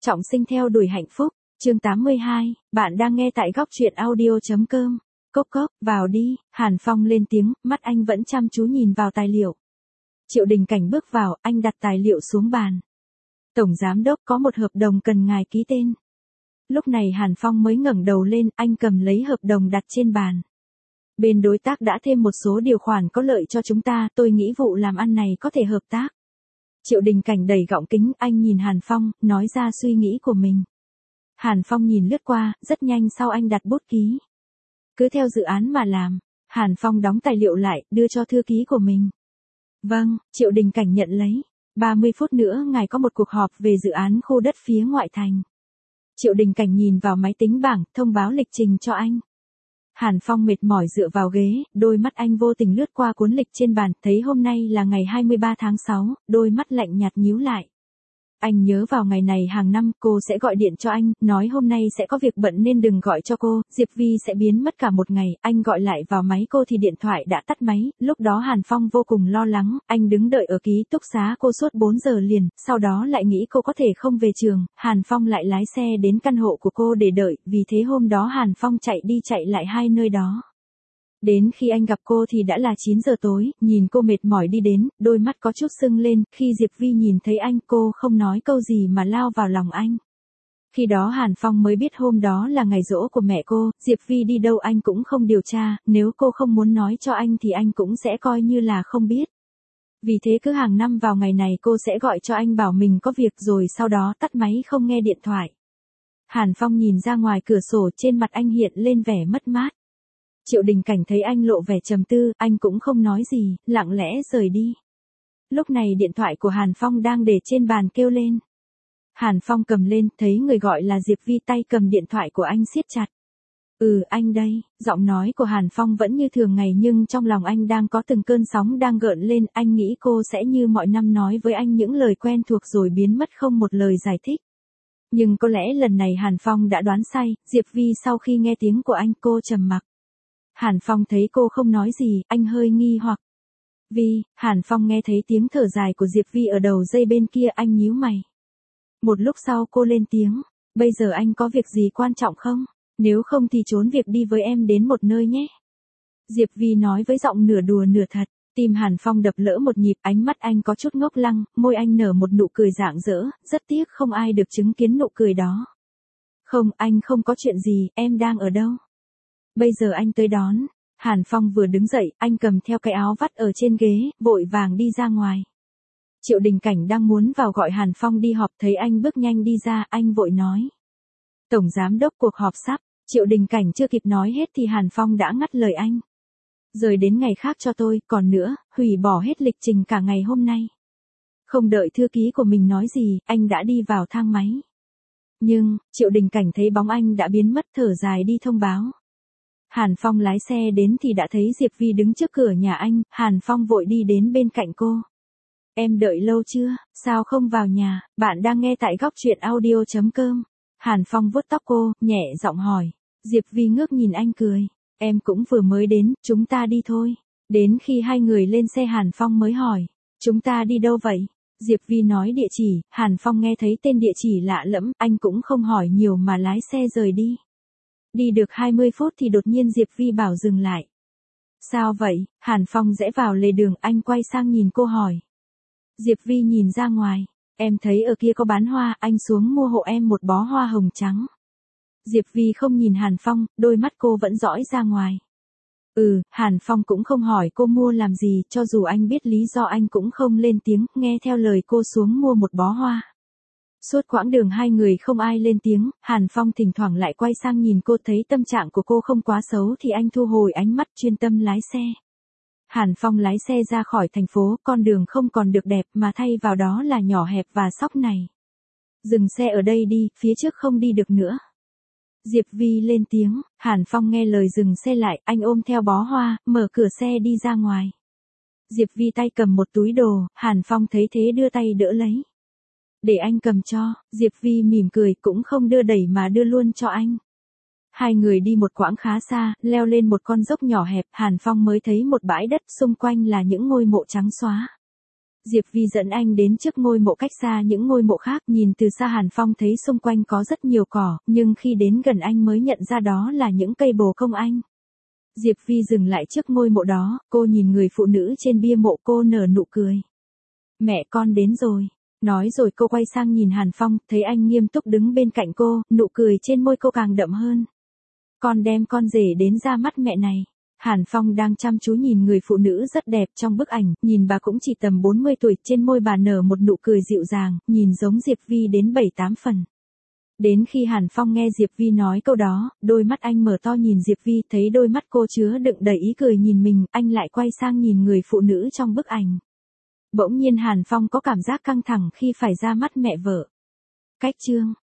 Trọng sinh theo đuổi hạnh phúc, chương 82, bạn đang nghe tại góc truyện audio.com. Cốc cốc, vào đi, Hàn Phong lên tiếng, mắt anh vẫn chăm chú nhìn vào tài liệu. Triệu Đình Cảnh bước vào, anh đặt tài liệu xuống bàn. Tổng giám đốc có một hợp đồng cần ngài ký tên. Lúc này Hàn Phong mới ngẩng đầu lên, anh cầm lấy hợp đồng đặt trên bàn. Bên đối tác đã thêm một số điều khoản có lợi cho chúng ta, tôi nghĩ vụ làm ăn này có thể hợp tác. Triệu Đình Cảnh đầy gọng kính, anh nhìn Hàn Phong, nói ra suy nghĩ của mình. Hàn Phong nhìn lướt qua, rất nhanh sau anh đặt bút ký. Cứ theo dự án mà làm. Hàn Phong đóng tài liệu lại, đưa cho thư ký của mình. Vâng, Triệu Đình Cảnh nhận lấy. 30 phút nữa ngài có một cuộc họp về dự án khu đất phía ngoại thành. Triệu Đình Cảnh nhìn vào máy tính bảng, thông báo lịch trình cho anh. Hàn Phong mệt mỏi dựa vào ghế, đôi mắt anh vô tình lướt qua cuốn lịch trên bàn, thấy hôm nay là ngày 23 tháng 6, đôi mắt lạnh nhạt nhíu lại. Anh nhớ vào ngày này hàng năm cô sẽ gọi điện cho anh, nói hôm nay sẽ có việc bận nên đừng gọi cho cô, Diệp Vi sẽ biến mất cả một ngày, anh gọi lại vào máy cô thì điện thoại đã tắt máy, lúc đó Hàn Phong vô cùng lo lắng, anh đứng đợi ở ký túc xá cô suốt 4 giờ liền, sau đó lại nghĩ cô có thể không về trường, Hàn Phong lại lái xe đến căn hộ của cô để đợi, vì thế hôm đó Hàn Phong chạy đi chạy lại hai nơi đó. Đến khi anh gặp cô thì đã là 9 giờ tối, nhìn cô mệt mỏi đi đến, đôi mắt có chút sưng lên, khi Diệp Vi nhìn thấy anh cô không nói câu gì mà lao vào lòng anh. Khi đó Hàn Phong mới biết hôm đó là ngày giỗ của mẹ cô, Diệp Vi đi đâu anh cũng không điều tra, nếu cô không muốn nói cho anh thì anh cũng sẽ coi như là không biết. Vì thế cứ hàng năm vào ngày này cô sẽ gọi cho anh bảo mình có việc rồi sau đó tắt máy không nghe điện thoại. Hàn Phong nhìn ra ngoài cửa sổ, trên mặt anh hiện lên vẻ mất mát. Triệu Đình Cảnh thấy anh lộ vẻ trầm tư, anh cũng không nói gì, lặng lẽ rời đi. Lúc này điện thoại của Hàn Phong đang để trên bàn kêu lên. Hàn Phong cầm lên, thấy người gọi là Diệp Vi, tay cầm điện thoại của anh siết chặt. Anh đây, giọng nói của Hàn Phong vẫn như thường ngày nhưng trong lòng anh đang có từng cơn sóng đang gợn lên, anh nghĩ cô sẽ như mọi năm nói với anh những lời quen thuộc rồi biến mất không một lời giải thích. Nhưng có lẽ lần này Hàn Phong đã đoán sai, Diệp Vi sau khi nghe tiếng của anh cô trầm mặc. Hàn Phong thấy cô không nói gì, anh hơi nghi hoặc. Hàn Phong nghe thấy tiếng thở dài của Diệp Vi ở đầu dây bên kia, anh nhíu mày. Một lúc sau cô lên tiếng, bây giờ anh có việc gì quan trọng không? Nếu không thì trốn việc đi với em đến một nơi nhé. Diệp Vi nói với giọng nửa đùa nửa thật, tim Hàn Phong đập lỡ một nhịp, ánh mắt anh có chút ngốc lăng, môi anh nở một nụ cười rạng rỡ, rất tiếc không ai được chứng kiến nụ cười đó. Không, anh không có chuyện gì, em đang ở đâu? Bây giờ anh tới đón. Hàn Phong vừa đứng dậy, anh cầm theo cái áo vắt ở trên ghế, vội vàng đi ra ngoài. Triệu Đình Cảnh đang muốn vào gọi Hàn Phong đi họp, thấy anh bước nhanh đi ra, anh vội nói. Tổng giám đốc, cuộc họp sắp. Triệu Đình Cảnh chưa kịp nói hết thì Hàn Phong đã ngắt lời anh. Rời đến ngày khác cho tôi, còn nữa, hủy bỏ hết lịch trình cả ngày hôm nay. Không đợi thư ký của mình nói gì, anh đã đi vào thang máy. Nhưng, Triệu Đình Cảnh thấy bóng anh đã biến mất, thở dài đi thông báo. Hàn Phong lái xe đến thì đã thấy Diệp Vi đứng trước cửa nhà anh, Hàn Phong vội đi đến bên cạnh cô. Em đợi lâu chưa, sao không vào nhà, bạn đang nghe tại góc truyện audio.com. Hàn Phong vuốt tóc cô, nhẹ giọng hỏi. Diệp Vi ngước nhìn anh cười. Em cũng vừa mới đến, chúng ta đi thôi. Đến khi hai người lên xe Hàn Phong mới hỏi. Chúng ta đi đâu vậy? Diệp Vi nói địa chỉ, Hàn Phong nghe thấy tên địa chỉ lạ lẫm, anh cũng không hỏi nhiều mà lái xe rời đi. Đi được 20 phút thì đột nhiên Diệp Vi bảo dừng lại. Sao vậy? Hàn Phong rẽ vào lề đường, anh quay sang nhìn cô hỏi. Diệp Vi nhìn ra ngoài. Em thấy ở kia có bán hoa, anh xuống mua hộ em một bó hoa hồng trắng. Diệp Vi không nhìn Hàn Phong, đôi mắt cô vẫn dõi ra ngoài. Hàn Phong cũng không hỏi cô mua làm gì, cho dù anh biết lý do anh cũng không lên tiếng, nghe theo lời cô xuống mua một bó hoa. Suốt quãng đường hai người không ai lên tiếng, Hàn Phong thỉnh thoảng lại quay sang nhìn cô, thấy tâm trạng của cô không quá xấu thì anh thu hồi ánh mắt, chuyên tâm lái xe. Hàn Phong lái xe ra khỏi thành phố, con đường không còn được đẹp mà thay vào đó là nhỏ hẹp và sóc này. Dừng xe ở đây đi, phía trước không đi được nữa. Diệp Vi lên tiếng, Hàn Phong nghe lời dừng xe lại, anh ôm theo bó hoa, mở cửa xe đi ra ngoài. Diệp Vi tay cầm một túi đồ, Hàn Phong thấy thế đưa tay đỡ lấy. Để anh cầm cho, Diệp Vi mỉm cười, cũng không đưa đẩy mà đưa luôn cho anh. Hai người đi một quãng khá xa, leo lên một con dốc nhỏ hẹp, Hàn Phong mới thấy một bãi đất, xung quanh là những ngôi mộ trắng xóa. Diệp Vi dẫn anh đến trước ngôi mộ cách xa những ngôi mộ khác, nhìn từ xa Hàn Phong thấy xung quanh có rất nhiều cỏ, nhưng khi đến gần anh mới nhận ra đó là những cây bồ công anh. Diệp Vi dừng lại trước ngôi mộ đó, cô nhìn người phụ nữ trên bia mộ, cô nở nụ cười. Mẹ con đến rồi. Nói rồi cô quay sang nhìn Hàn Phong, thấy anh nghiêm túc đứng bên cạnh cô, nụ cười trên môi cô càng đậm hơn. Con đem con rể đến ra mắt mẹ này. Hàn Phong đang chăm chú nhìn người phụ nữ rất đẹp trong bức ảnh, nhìn bà cũng chỉ tầm 40 tuổi, trên môi bà nở một nụ cười dịu dàng, nhìn giống Diệp Vi đến 7-8 phần. Đến khi Hàn Phong nghe Diệp Vi nói câu đó, đôi mắt anh mở to nhìn Diệp Vi, thấy đôi mắt cô chứa đựng đầy ý cười nhìn mình, anh lại quay sang nhìn người phụ nữ trong bức ảnh. Bỗng nhiên Hàn Phong có cảm giác căng thẳng khi phải ra mắt mẹ vợ. Cách chương